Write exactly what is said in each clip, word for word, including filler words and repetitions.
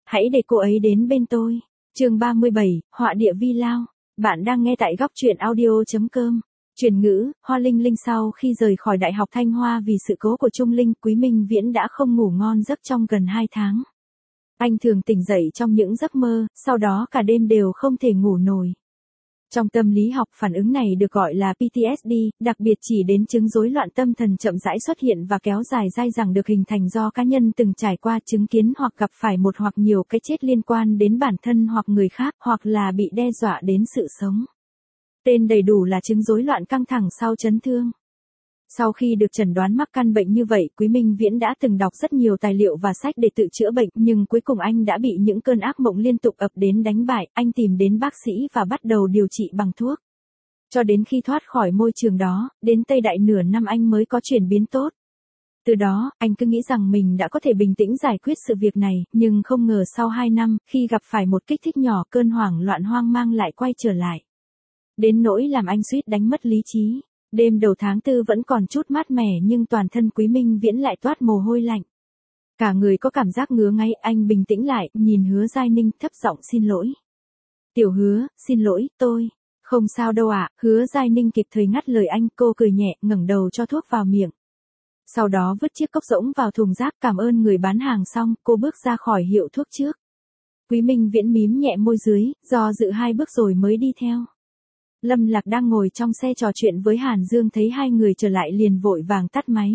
hãy để cô ấy đến bên tôi. Chương ba mươi bảy, họa địa vi lao. Bạn đang nghe tại góc truyện audio chấm com. Chuyển ngữ, Hoa Linh Linh sau khi rời khỏi Đại học Thanh Hoa vì sự cố của Trung Linh, Quý Minh Viễn đã không ngủ ngon giấc trong gần hai tháng. Anh thường tỉnh dậy trong những giấc mơ, sau đó cả đêm đều không thể ngủ nổi. Trong tâm lý học, phản ứng này được gọi là pê tê ét đê, đặc biệt chỉ đến chứng rối loạn tâm thần chậm rãi xuất hiện và kéo dài dai dẳng được hình thành do cá nhân từng trải qua chứng kiến hoặc gặp phải một hoặc nhiều cái chết liên quan đến bản thân hoặc người khác, hoặc là bị đe dọa đến sự sống. Tên đầy đủ là chứng rối loạn căng thẳng sau chấn thương. Sau khi được chẩn đoán mắc căn bệnh như vậy, Quý Minh Viễn đã từng đọc rất nhiều tài liệu và sách để tự chữa bệnh, nhưng cuối cùng anh đã bị những cơn ác mộng liên tục ập đến đánh bại, anh tìm đến bác sĩ và bắt đầu điều trị bằng thuốc. Cho đến khi thoát khỏi môi trường đó, đến Tây Đại nửa năm anh mới có chuyển biến tốt. Từ đó, anh cứ nghĩ rằng mình đã có thể bình tĩnh giải quyết sự việc này, nhưng không ngờ sau hai năm, khi gặp phải một kích thích nhỏ, cơn hoảng loạn hoang mang lại quay trở lại. Đến nỗi làm anh suýt đánh mất lý trí. Đêm đầu tháng tư vẫn còn chút mát mẻ nhưng toàn thân Quý Minh Viễn lại toát mồ hôi lạnh. Cả người có cảm giác ngứa ngáy, anh bình tĩnh lại, nhìn Hứa Giai Ninh thấp giọng xin lỗi. Tiểu Hứa, xin lỗi, tôi. Không sao đâu ạ, à. Hứa Giai Ninh kịp thời ngắt lời anh, cô cười nhẹ, ngẩng đầu cho thuốc vào miệng. Sau đó vứt chiếc cốc rỗng vào thùng rác, cảm ơn người bán hàng xong, cô bước ra khỏi hiệu thuốc trước. Quý Minh Viễn mím nhẹ môi dưới, do dự hai bước rồi mới đi theo. Lâm Lạc đang ngồi trong xe trò chuyện với Hàn Dương thấy hai người trở lại liền vội vàng tắt máy.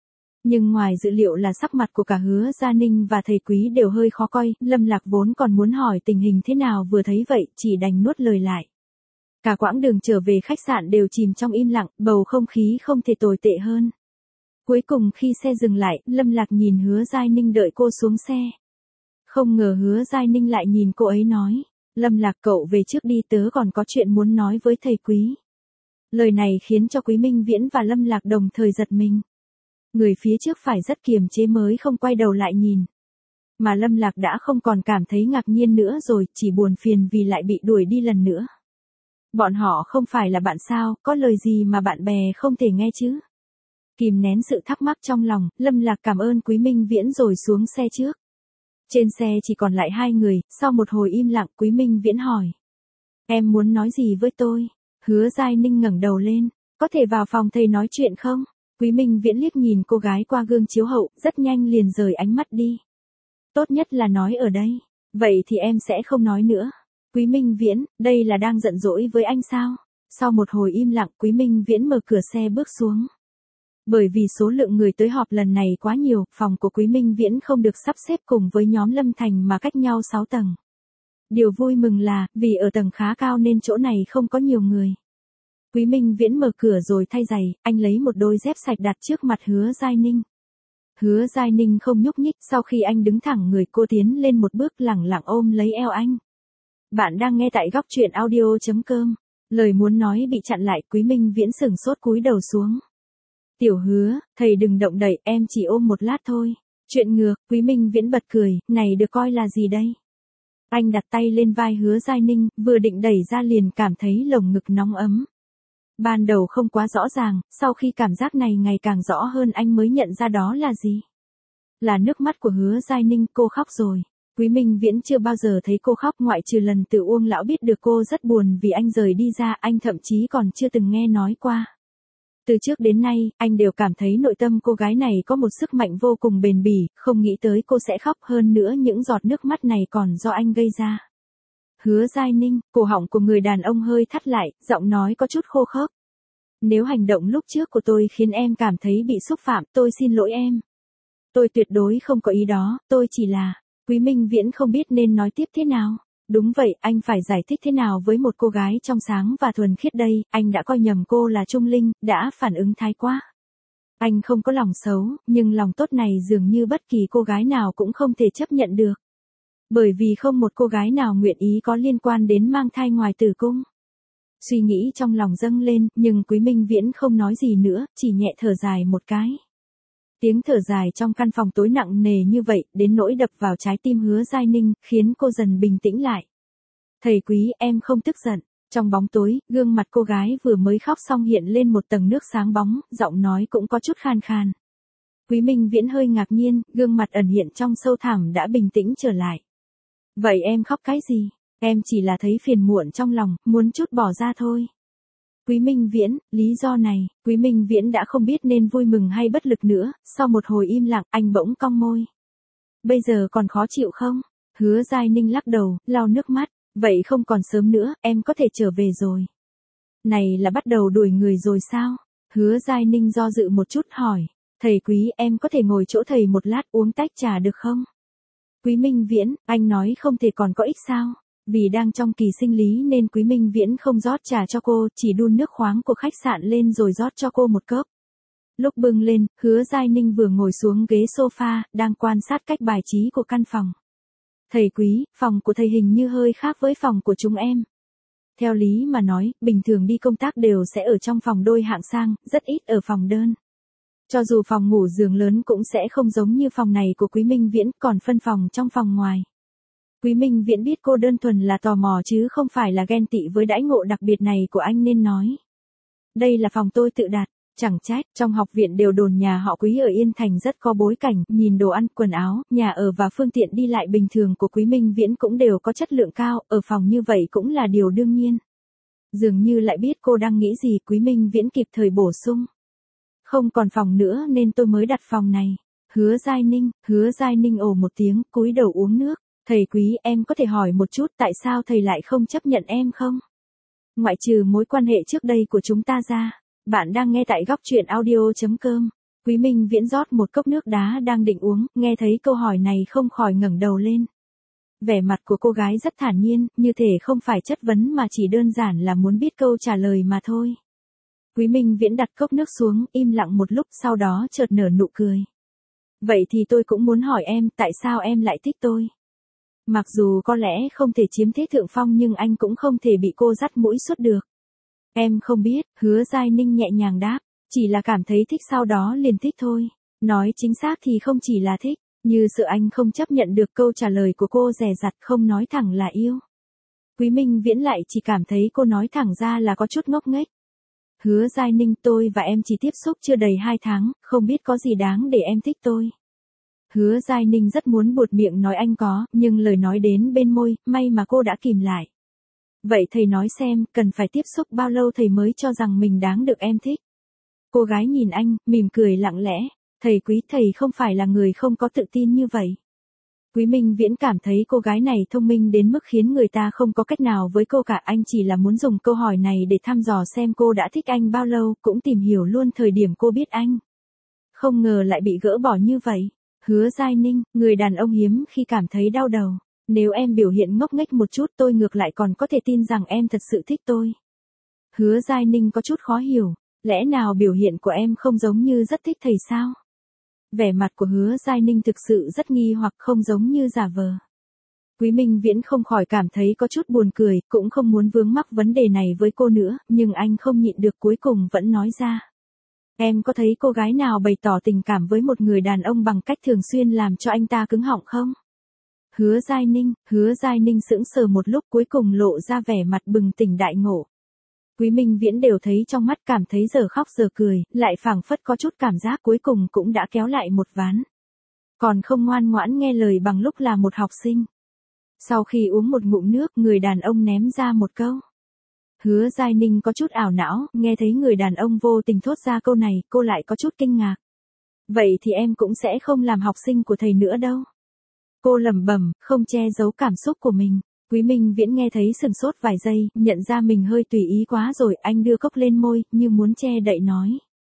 Nhưng ngoài dự liệu là sắc mặt của cả Hứa Gia Ninh và thầy Quý đều hơi khó coi, Lâm Lạc vốn còn muốn hỏi tình hình thế nào vừa thấy vậy, chỉ đành nuốt lời lại. Cả quãng đường trở về khách sạn đều chìm trong im lặng, bầu không khí không thể tồi tệ hơn. Cuối cùng khi xe dừng lại, Lâm Lạc nhìn Hứa Giai Ninh đợi cô xuống xe. Không ngờ Hứa Giai Ninh lại nhìn cô ấy nói. Lâm Lạc, cậu về trước đi, tớ còn có chuyện muốn nói với thầy Quý. Lời này khiến cho Quý Minh Viễn và Lâm Lạc đồng thời giật mình. Người phía trước phải rất kiềm chế mới không quay đầu lại nhìn. Mà Lâm Lạc đã không còn cảm thấy ngạc nhiên nữa rồi, chỉ buồn phiền vì lại bị đuổi đi lần nữa. Bọn họ không phải là bạn sao, có lời gì mà bạn bè không thể nghe chứ? Kìm nén sự thắc mắc trong lòng, Lâm Lạc cảm ơn Quý Minh Viễn rồi xuống xe trước. Trên xe chỉ còn lại hai người, sau một hồi im lặng, Quý Minh Viễn hỏi. Em muốn nói gì với tôi? Hứa Giai Ninh ngẩng đầu lên, có thể vào phòng thầy nói chuyện không? Quý Minh Viễn liếc nhìn cô gái qua gương chiếu hậu, rất nhanh liền rời ánh mắt đi. Tốt nhất là nói ở đây, vậy thì em sẽ không nói nữa. Quý Minh Viễn, đây là đang giận dỗi với anh sao? Sau một hồi im lặng, Quý Minh Viễn mở cửa xe bước xuống. Bởi vì số lượng người tới họp lần này quá nhiều, phòng của Quý Minh Viễn không được sắp xếp cùng với nhóm Lâm Thành mà cách nhau sáu tầng. Điều vui mừng là, vì ở tầng khá cao nên chỗ này không có nhiều người. Quý Minh Viễn mở cửa rồi thay giày, anh lấy một đôi dép sạch đặt trước mặt Hứa Giai Ninh. Hứa Giai Ninh không nhúc nhích, sau khi anh đứng thẳng người cô tiến lên một bước lẳng lặng ôm lấy eo anh. Bạn đang nghe tại góc truyện audio chấm com. Lời muốn nói bị chặn lại, Quý Minh Viễn sửng sốt cúi đầu xuống. Tiểu Hứa, thầy đừng động đậy, em chỉ ôm một lát thôi. Chuyện ngược, Quý Minh Viễn bật cười, này được coi là gì đây? Anh đặt tay lên vai Hứa Giai Ninh, vừa định đẩy ra liền cảm thấy lồng ngực nóng ấm. Ban đầu không quá rõ ràng, sau khi cảm giác này ngày càng rõ hơn anh mới nhận ra đó là gì. Là nước mắt của Hứa Giai Ninh, cô khóc rồi. Quý Minh Viễn chưa bao giờ thấy cô khóc ngoại trừ lần Từ Uông lão biết được cô rất buồn vì anh rời đi ra, anh thậm chí còn chưa từng nghe nói qua. Từ trước đến nay, anh đều cảm thấy nội tâm cô gái này có một sức mạnh vô cùng bền bỉ, không nghĩ tới cô sẽ khóc, hơn nữa những giọt nước mắt này còn do anh gây ra. Hứa Giai Ninh, cổ họng của người đàn ông hơi thắt lại, giọng nói có chút khô khốc. Nếu hành động lúc trước của tôi khiến em cảm thấy bị xúc phạm, tôi xin lỗi em. Tôi tuyệt đối không có ý đó, tôi chỉ là... Quý Minh Viễn không biết nên nói tiếp thế nào. Đúng vậy, anh phải giải thích thế nào với một cô gái trong sáng và thuần khiết đây, anh đã coi nhầm cô là Trung Linh, đã phản ứng thái quá. Anh không có lòng xấu, nhưng lòng tốt này dường như bất kỳ cô gái nào cũng không thể chấp nhận được. Bởi vì không một cô gái nào nguyện ý có liên quan đến mang thai ngoài tử cung. Suy nghĩ trong lòng dâng lên, nhưng Quý Minh Viễn không nói gì nữa, chỉ nhẹ thở dài một cái. Tiếng thở dài trong căn phòng tối nặng nề như vậy, đến nỗi đập vào trái tim Hứa Giai Ninh, khiến cô dần bình tĩnh lại. Thầy Quý, em không tức giận. Trong bóng tối, gương mặt cô gái vừa mới khóc xong hiện lên một tầng nước sáng bóng, giọng nói cũng có chút khan khan. Quý Minh Viễn hơi ngạc nhiên, gương mặt ẩn hiện trong sâu thẳm đã bình tĩnh trở lại. Vậy em khóc cái gì? Em chỉ là thấy phiền muộn trong lòng, muốn chút bỏ ra thôi. Quý Minh Viễn, lý do này, Quý Minh Viễn đã không biết nên vui mừng hay bất lực nữa, sau một hồi im lặng, anh bỗng cong môi. Bây giờ còn khó chịu không? Hứa Giai Ninh lắc đầu, lau nước mắt, vậy không còn sớm nữa, em có thể trở về rồi. Này là bắt đầu đuổi người rồi sao? Hứa Giai Ninh do dự một chút hỏi, thầy Quý em có thể ngồi chỗ thầy một lát uống tách trà được không? Quý Minh Viễn, anh nói không thể còn có ích sao? Vì đang trong kỳ sinh lý nên Quý Minh Viễn không rót trà cho cô, chỉ đun nước khoáng của khách sạn lên rồi rót cho cô một cốc. Lúc bưng lên, Hứa Giai Ninh vừa ngồi xuống ghế sofa, đang quan sát cách bài trí của căn phòng. Thầy Quý, phòng của thầy hình như hơi khác với phòng của chúng em. Theo lý mà nói, bình thường đi công tác đều sẽ ở trong phòng đôi hạng sang, rất ít ở phòng đơn. Cho dù phòng ngủ giường lớn cũng sẽ không giống như phòng này của Quý Minh Viễn, còn phân phòng trong phòng ngoài. Quý Minh Viễn biết cô đơn thuần là tò mò chứ không phải là ghen tị với đãi ngộ đặc biệt này của anh nên nói. Đây là phòng tôi tự đặt, chẳng trách, trong học viện đều đồn nhà họ Quý ở Yên Thành rất có bối cảnh, nhìn đồ ăn, quần áo, nhà ở và phương tiện đi lại bình thường của Quý Minh Viễn cũng đều có chất lượng cao, ở phòng như vậy cũng là điều đương nhiên. Dường như lại biết cô đang nghĩ gì, Quý Minh Viễn kịp thời bổ sung. Không còn phòng nữa nên tôi mới đặt phòng này. Hứa Giai Ninh, Hứa Giai Ninh ồ một tiếng, cúi đầu uống nước. Thầy Quý em có thể hỏi một chút tại sao thầy lại không chấp nhận em không? Ngoại trừ mối quan hệ trước đây của chúng ta ra. Bạn đang nghe tại góc truyện audio.com. Quý Minh Viễn rót một cốc nước đá đang định uống, nghe thấy câu hỏi này không khỏi ngẩng đầu lên. Vẻ mặt của cô gái rất thản nhiên, như thể không phải chất vấn mà chỉ đơn giản là muốn biết câu trả lời mà thôi. Quý Minh Viễn đặt cốc nước xuống, im lặng một lúc sau đó chợt nở nụ cười. Vậy thì tôi cũng muốn hỏi em, tại sao em lại thích tôi? Mặc dù có lẽ không thể chiếm thế thượng phong nhưng anh cũng không thể bị cô dắt mũi suốt được. Em không biết, Hứa Giai Ninh nhẹ nhàng đáp, chỉ là cảm thấy thích sau đó liền thích thôi. Nói chính xác thì không chỉ là thích, như sợ anh không chấp nhận được câu trả lời của cô dè dặt không nói thẳng là yêu. Quý Minh Viễn lại chỉ cảm thấy cô nói thẳng ra là có chút ngốc nghếch. Hứa Giai Ninh, tôi và em chỉ tiếp xúc chưa đầy hai tháng, không biết có gì đáng để em thích tôi. Hứa Giai Ninh rất muốn buột miệng nói anh có, nhưng lời nói đến bên môi, may mà cô đã kìm lại. Vậy thầy nói xem, cần phải tiếp xúc bao lâu thầy mới cho rằng mình đáng được em thích? Cô gái nhìn anh, mỉm cười lặng lẽ. Thầy Quý, thầy không phải là người không có tự tin như vậy. Quý Minh Viễn cảm thấy cô gái này thông minh đến mức khiến người ta không có cách nào với cô cả. Anh chỉ là muốn dùng câu hỏi này để thăm dò xem cô đã thích anh bao lâu, cũng tìm hiểu luôn thời điểm cô biết anh. Không ngờ lại bị gỡ bỏ như vậy. Hứa Giai Ninh, người đàn ông hiếm khi cảm thấy đau đầu. Nếu em biểu hiện ngốc nghếch một chút tôi ngược lại còn có thể tin rằng em thật sự thích tôi. Hứa Giai Ninh có chút khó hiểu, lẽ nào biểu hiện của em không giống như rất thích thầy sao? Vẻ mặt của Hứa Giai Ninh thực sự rất nghi hoặc không giống như giả vờ. Quý Minh Viễn không khỏi cảm thấy có chút buồn cười, cũng không muốn vướng mắc vấn đề này với cô nữa, nhưng anh không nhịn được cuối cùng vẫn nói ra. Em có thấy cô gái nào bày tỏ tình cảm với một người đàn ông bằng cách thường xuyên làm cho anh ta cứng họng không? Hứa Giai Ninh, Hứa Giai Ninh sững sờ một lúc cuối cùng lộ ra vẻ mặt bừng tỉnh đại ngộ. Quý Minh Viễn đều thấy trong mắt cảm thấy giờ khóc giờ cười, lại phảng phất có chút cảm giác cuối cùng cũng đã kéo lại một ván. Còn không ngoan ngoãn nghe lời bằng lúc là một học sinh. Sau khi uống một ngụm nước, người đàn ông ném ra một câu. Hứa Giai Ninh có chút ảo não, nghe thấy người đàn ông vô tình thốt ra câu này, cô lại có chút kinh ngạc. Vậy thì em cũng sẽ không làm học sinh của thầy nữa đâu. Cô lẩm bẩm, không che giấu cảm xúc của mình. Quý Minh Viễn nghe thấy sừng sốt vài giây, nhận ra mình hơi tùy ý quá rồi, anh đưa cốc lên môi, như muốn che đậy nói.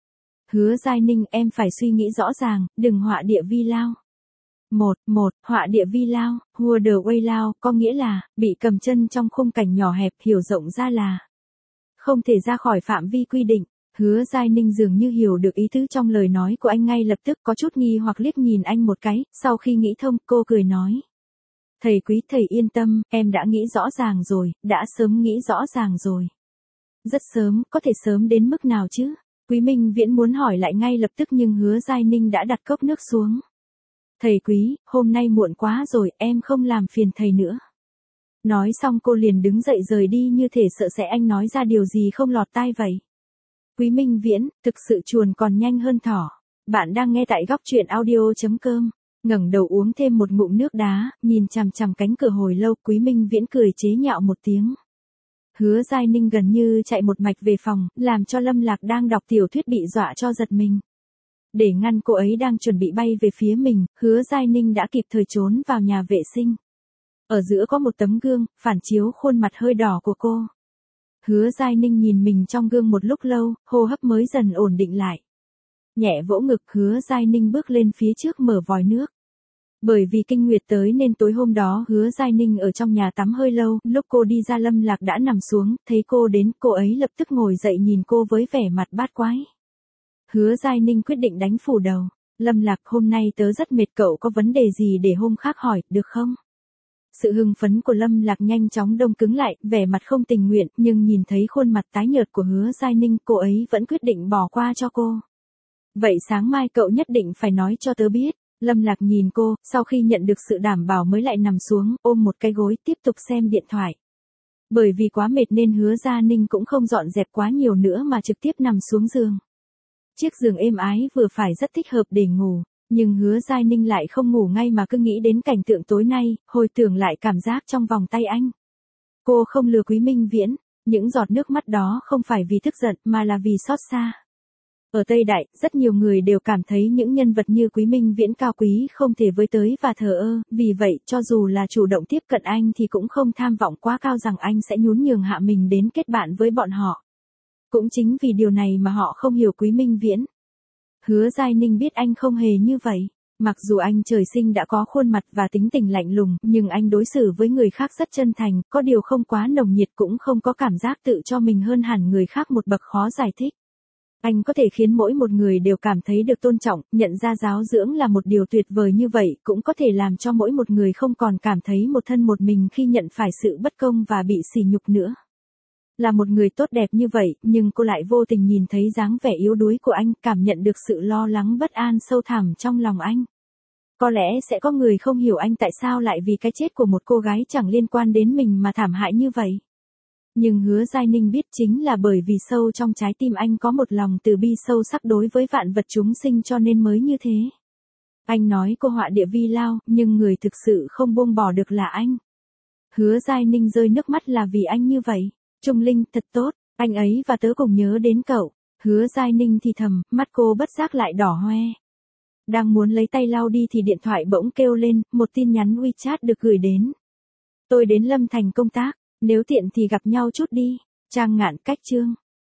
Hứa Giai Ninh, em phải suy nghĩ rõ ràng, đừng họa địa vi lao. Một, một, họa địa vi lao, hua the way lao, có nghĩa là, bị cầm chân trong khung cảnh nhỏ hẹp, hiểu rộng ra là không thể ra khỏi phạm vi quy định. Hứa Giai Ninh dường như hiểu được ý tứ trong lời nói của anh ngay lập tức có chút nghi hoặc liếc nhìn anh một cái, sau khi nghĩ thông, cô cười nói. Thầy Quý, thầy yên tâm, em đã nghĩ rõ ràng rồi, đã sớm nghĩ rõ ràng rồi. Rất sớm, có thể sớm đến mức nào chứ? Quý Minh Viễn muốn hỏi lại ngay lập tức nhưng Hứa Giai Ninh đã đặt cốc nước xuống. Thầy Quý, hôm nay muộn quá rồi, em không làm phiền thầy nữa. Nói xong cô liền đứng dậy rời đi như thể sợ sẽ anh nói ra điều gì không lọt tai vậy. Quý Minh Viễn, thực sự chuồn còn nhanh hơn thỏ. Bạn đang nghe tại góc truyện audio chấm com. ngẩng đầu uống thêm một ngụm nước đá, nhìn chằm chằm cánh cửa hồi lâu, Quý Minh Viễn cười chế nhạo một tiếng. Hứa Giai Ninh gần như chạy một mạch về phòng, làm cho Lâm Lạc đang đọc tiểu thuyết bị dọa cho giật mình. Để ngăn cô ấy đang chuẩn bị bay về phía mình, Hứa Giai Ninh đã kịp thời trốn vào nhà vệ sinh. Ở giữa có một tấm gương, phản chiếu khuôn mặt hơi đỏ của cô. Hứa Giai Ninh nhìn mình trong gương một lúc lâu, hô hấp mới dần ổn định lại. Nhẹ vỗ ngực, Hứa Giai Ninh bước lên phía trước mở vòi nước. Bởi vì kinh nguyệt tới nên tối hôm đó Hứa Giai Ninh ở trong nhà tắm hơi lâu, lúc cô đi ra Lâm Lạc đã nằm xuống, thấy cô đến, cô ấy lập tức ngồi dậy nhìn cô với vẻ mặt bát quái. Hứa Giai Ninh quyết định đánh phủ đầu. Lâm Lạc, hôm nay tớ rất mệt, cậu có vấn đề gì để hôm khác hỏi, được không? Sự hưng phấn của Lâm Lạc nhanh chóng đông cứng lại, vẻ mặt không tình nguyện, nhưng nhìn thấy khuôn mặt tái nhợt của Hứa Giai Ninh, cô ấy vẫn quyết định bỏ qua cho cô. Vậy sáng mai cậu nhất định phải nói cho tớ biết. Lâm Lạc nhìn cô, sau khi nhận được sự đảm bảo mới lại nằm xuống, ôm một cái gối, tiếp tục xem điện thoại. Bởi vì quá mệt nên Hứa Gia Ninh cũng không dọn dẹp quá nhiều nữa mà trực tiếp nằm xuống giường. Chiếc giường êm ái vừa phải rất thích hợp để ngủ, nhưng Hứa Giai Ninh lại không ngủ ngay mà cứ nghĩ đến cảnh tượng tối nay, hồi tưởng lại cảm giác trong vòng tay anh. Cô không lừa Quý Minh Viễn, những giọt nước mắt đó không phải vì tức giận mà là vì xót xa. Ở Tây Đại, rất nhiều người đều cảm thấy những nhân vật như Quý Minh Viễn cao quý không thể với tới và thờ ơ, vì vậy cho dù là chủ động tiếp cận anh thì cũng không tham vọng quá cao rằng anh sẽ nhún nhường hạ mình đến kết bạn với bọn họ. Cũng chính vì điều này mà họ không hiểu Quý Minh Viễn. Hứa Giai Ninh biết anh không hề như vậy. Mặc dù anh trời sinh đã có khuôn mặt và tính tình lạnh lùng, nhưng anh đối xử với người khác rất chân thành, có điều không quá nồng nhiệt cũng không có cảm giác tự cho mình hơn hẳn người khác một bậc khó giải thích. Anh có thể khiến mỗi một người đều cảm thấy được tôn trọng, nhận ra giáo dưỡng là một điều tuyệt vời như vậy, cũng có thể làm cho mỗi một người không còn cảm thấy một thân một mình khi nhận phải sự bất công và bị sỉ nhục nữa. Là một người tốt đẹp như vậy, nhưng cô lại vô tình nhìn thấy dáng vẻ yếu đuối của anh, cảm nhận được sự lo lắng bất an sâu thẳm trong lòng anh. Có lẽ sẽ có người không hiểu anh tại sao lại vì cái chết của một cô gái chẳng liên quan đến mình mà thảm hại như vậy. Nhưng Hứa Giai Ninh biết chính là bởi vì sâu trong trái tim anh có một lòng từ bi sâu sắc đối với vạn vật chúng sinh cho nên mới như thế. Anh nói cô họa địa vi lao, nhưng người thực sự không buông bỏ được là anh. Hứa Giai Ninh rơi nước mắt là vì anh như vậy. Trung Linh, thật tốt, anh ấy và tớ cùng nhớ đến cậu. Hứa Giai Ninh thì thầm, mắt cô bất giác lại đỏ hoe. Đang muốn lấy tay lau đi thì điện thoại bỗng kêu lên, một tin nhắn WeChat được gửi đến. Tôi đến Lâm Thành công tác, nếu tiện thì gặp nhau chút đi. Trang Ngạn Cách Chương.